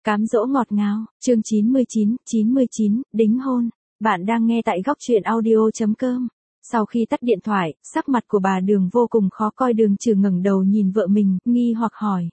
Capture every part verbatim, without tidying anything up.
Cám dỗ ngọt ngào, chương chín mươi chín, chín mươi chín, đính hôn. Bạn đang nghe tại góc truyện audio chấm com. Sau khi tắt điện thoại, sắc mặt của bà Đường vô cùng khó coi. Đường Trừ ngẩng đầu nhìn vợ mình, nghi hoặc hỏi.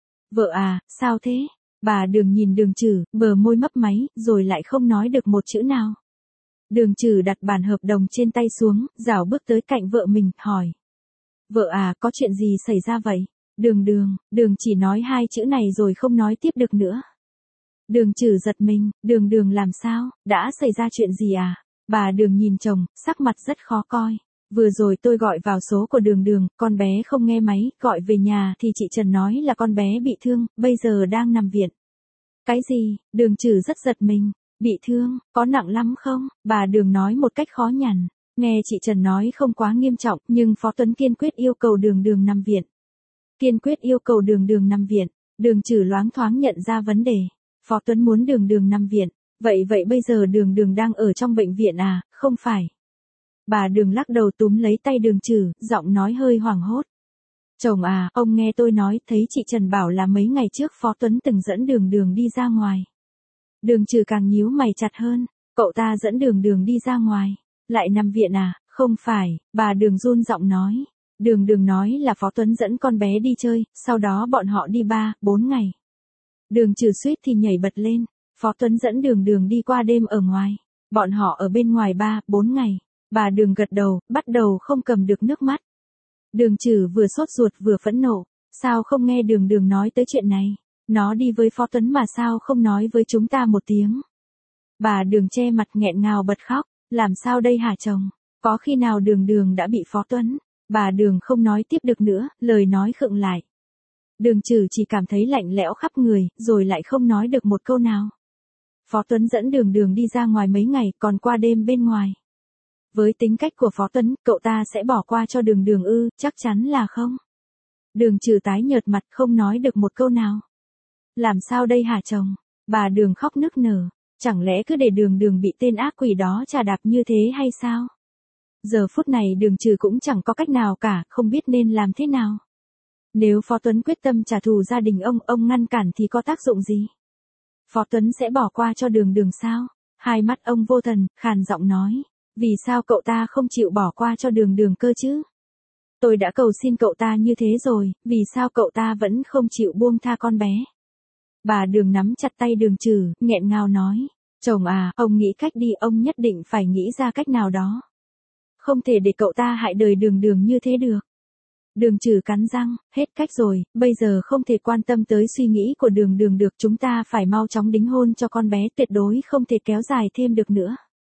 Vợ à, sao thế? Bà Đường nhìn Đường Trừ, bờ môi mấp máy, rồi lại không nói được một chữ nào. Đường Trừ đặt bản hợp đồng trên tay xuống, rảo bước tới cạnh vợ mình, hỏi. Vợ à, có chuyện gì xảy ra vậy? Đường Đường, Đường chỉ nói hai chữ này rồi không nói tiếp được nữa. Đường Trừ giật mình, Đường Đường làm sao, đã xảy ra chuyện gì à? Bà Đường nhìn chồng, sắc mặt rất khó coi. Vừa rồi tôi gọi vào số của Đường Đường, con bé không nghe máy, gọi về nhà thì chị Trần nói là con bé bị thương, bây giờ đang nằm viện. Cái gì? Đường Trừ rất giật mình. Bị thương, có nặng lắm không? Bà Đường nói một cách khó nhằn. Nghe chị Trần nói không quá nghiêm trọng, nhưng Phó Tuấn kiên quyết yêu cầu Đường Đường nằm viện. Kiên quyết yêu cầu Đường Đường nằm viện. Đường Trừ loáng thoáng nhận ra vấn đề. Phó Tuấn muốn Đường Đường nằm viện. Vậy vậy bây giờ Đường Đường đang ở trong bệnh viện à, không phải? Bà Đường lắc đầu túm lấy tay Đường Trừ, giọng nói hơi hoảng hốt. Chồng à, ông nghe tôi nói, thấy chị Trần bảo là mấy ngày trước Phó Tuấn từng dẫn Đường Đường đi ra ngoài. Đường Trừ càng nhíu mày chặt hơn, cậu ta dẫn Đường Đường đi ra ngoài, lại nằm viện à, không phải, bà Đường run giọng nói. Đường Đường nói là Phó Tuấn dẫn con bé đi chơi, sau đó bọn họ đi ba, bốn ngày. Đường Trừ suýt thì nhảy bật lên, Phó Tuấn dẫn Đường Đường đi qua đêm ở ngoài, bọn họ ở bên ngoài ba, bốn ngày. Bà Đường gật đầu, bắt đầu không cầm được nước mắt. Đường Trừ vừa sốt ruột vừa phẫn nộ, sao không nghe Đường Đường nói tới chuyện này, nó đi với Phó Tuấn mà sao không nói với chúng ta một tiếng. Bà Đường che mặt nghẹn ngào bật khóc, làm sao đây hả chồng, có khi nào Đường Đường đã bị Phó Tuấn. Bà Đường không nói tiếp được nữa, lời nói khựng lại. Đường Trừ chỉ cảm thấy lạnh lẽo khắp người, rồi lại không nói được một câu nào. Phó Tuấn dẫn Đường Đường đi ra ngoài mấy ngày, còn qua đêm bên ngoài. Với tính cách của Phó Tuấn, cậu ta sẽ bỏ qua cho Đường Đường ư, chắc chắn là không. Đường Trừ tái nhợt mặt không nói được một câu nào. Làm sao đây hả chồng? Bà Đường khóc nức nở, chẳng lẽ cứ để Đường Đường bị tên ác quỷ đó chà đạp như thế hay sao? Giờ phút này Đường Trừ cũng chẳng có cách nào cả, không biết nên làm thế nào. Nếu Phó Tuấn quyết tâm trả thù gia đình ông, ông ngăn cản thì có tác dụng gì? Phó Tuấn sẽ bỏ qua cho Đường Đường sao? Hai mắt ông vô thần, khàn giọng nói. Vì sao cậu ta không chịu bỏ qua cho Đường Đường cơ chứ? Tôi đã cầu xin cậu ta như thế rồi, vì sao cậu ta vẫn không chịu buông tha con bé? Bà Đường nắm chặt tay Đường Trừ, nghẹn ngào nói. Chồng à, ông nghĩ cách đi, ông nhất định phải nghĩ ra cách nào đó. Không thể để cậu ta hại đời Đường Đường như thế được. Đường Trừ cắn răng, hết cách rồi, bây giờ không thể quan tâm tới suy nghĩ của Đường Đường được, chúng ta phải mau chóng đính hôn cho con bé, tuyệt đối không thể kéo dài thêm được nữa.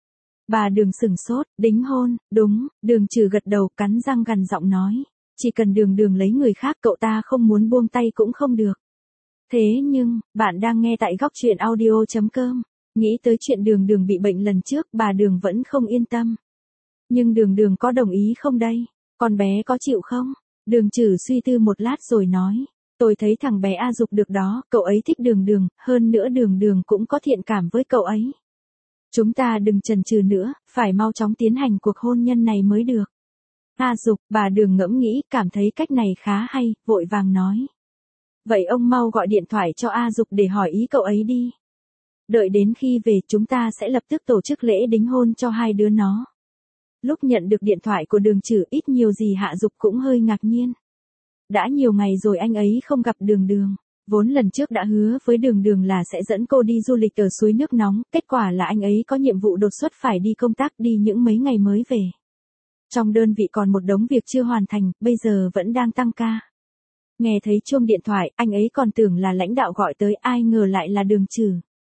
Bà Đường sửng sốt, đính hôn, đúng, Đường Trừ gật đầu, cắn răng gằn giọng nói. Chỉ cần Đường Đường lấy người khác, cậu ta không muốn buông tay cũng không được. Thế nhưng, bạn đang nghe tại góc truyện audio chấm com. Nghĩ tới chuyện Đường Đường bị bệnh lần trước, bà Đường vẫn không yên tâm. Nhưng Đường Đường có đồng ý không đây? Con bé có chịu không? Đường Trừ suy tư một lát rồi nói. Tôi thấy thằng bé A Dục được đó, cậu ấy thích Đường Đường, hơn nữa Đường Đường cũng có thiện cảm với cậu ấy. Chúng ta đừng chần chừ nữa, phải mau chóng tiến hành cuộc hôn nhân này mới được. A Dục, bà Đường ngẫm nghĩ, cảm thấy cách này khá hay, vội vàng nói. Vậy ông mau gọi điện thoại cho A Dục để hỏi ý cậu ấy đi. Đợi đến khi về chúng ta sẽ lập tức tổ chức lễ đính hôn cho hai đứa nó. Lúc nhận được điện thoại của Đường Trừ, ít nhiều gì Hạ Dục cũng hơi ngạc nhiên. Đã nhiều ngày rồi anh ấy không gặp Đường Đường. Vốn lần trước đã hứa với Đường Đường là sẽ dẫn cô đi du lịch ở suối nước nóng, kết quả là anh ấy có nhiệm vụ đột xuất phải đi công tác, đi những mấy ngày mới về. Trong đơn vị còn một đống việc chưa hoàn thành, bây giờ vẫn đang tăng ca. Nghe thấy chuông điện thoại, anh ấy còn tưởng là lãnh đạo gọi tới, ai ngờ lại là Đường Trừ.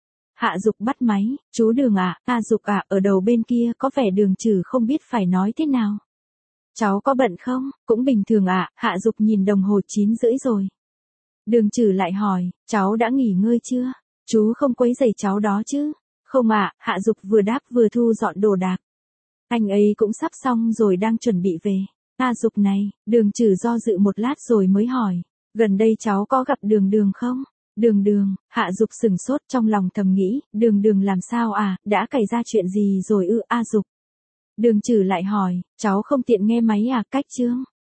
Hạ Dục bắt máy, chú Đường à, A Dục à, ở đầu bên kia có vẻ Đường Trừ không biết phải nói thế nào. Cháu có bận không? Cũng bình thường ạ, à, Hạ Dục nhìn đồng hồ chín rưỡi rồi. Đường Trừ lại hỏi, cháu đã nghỉ ngơi chưa? Chú không quấy rầy cháu đó chứ? Không ạ, à, Hạ Dục vừa đáp vừa thu dọn đồ đạc. Anh ấy cũng sắp xong rồi đang chuẩn bị về. A Dục này, Đường Trừ do dự một lát rồi mới hỏi, gần đây cháu có gặp Đường Đường không? Đường Đường, Hạ Dục sửng sốt, trong lòng thầm nghĩ, Đường Đường làm sao à, đã xảy ra chuyện gì rồi ư? A Dục. Đường Trừ lại hỏi, cháu không tiện nghe máy à, cách chương.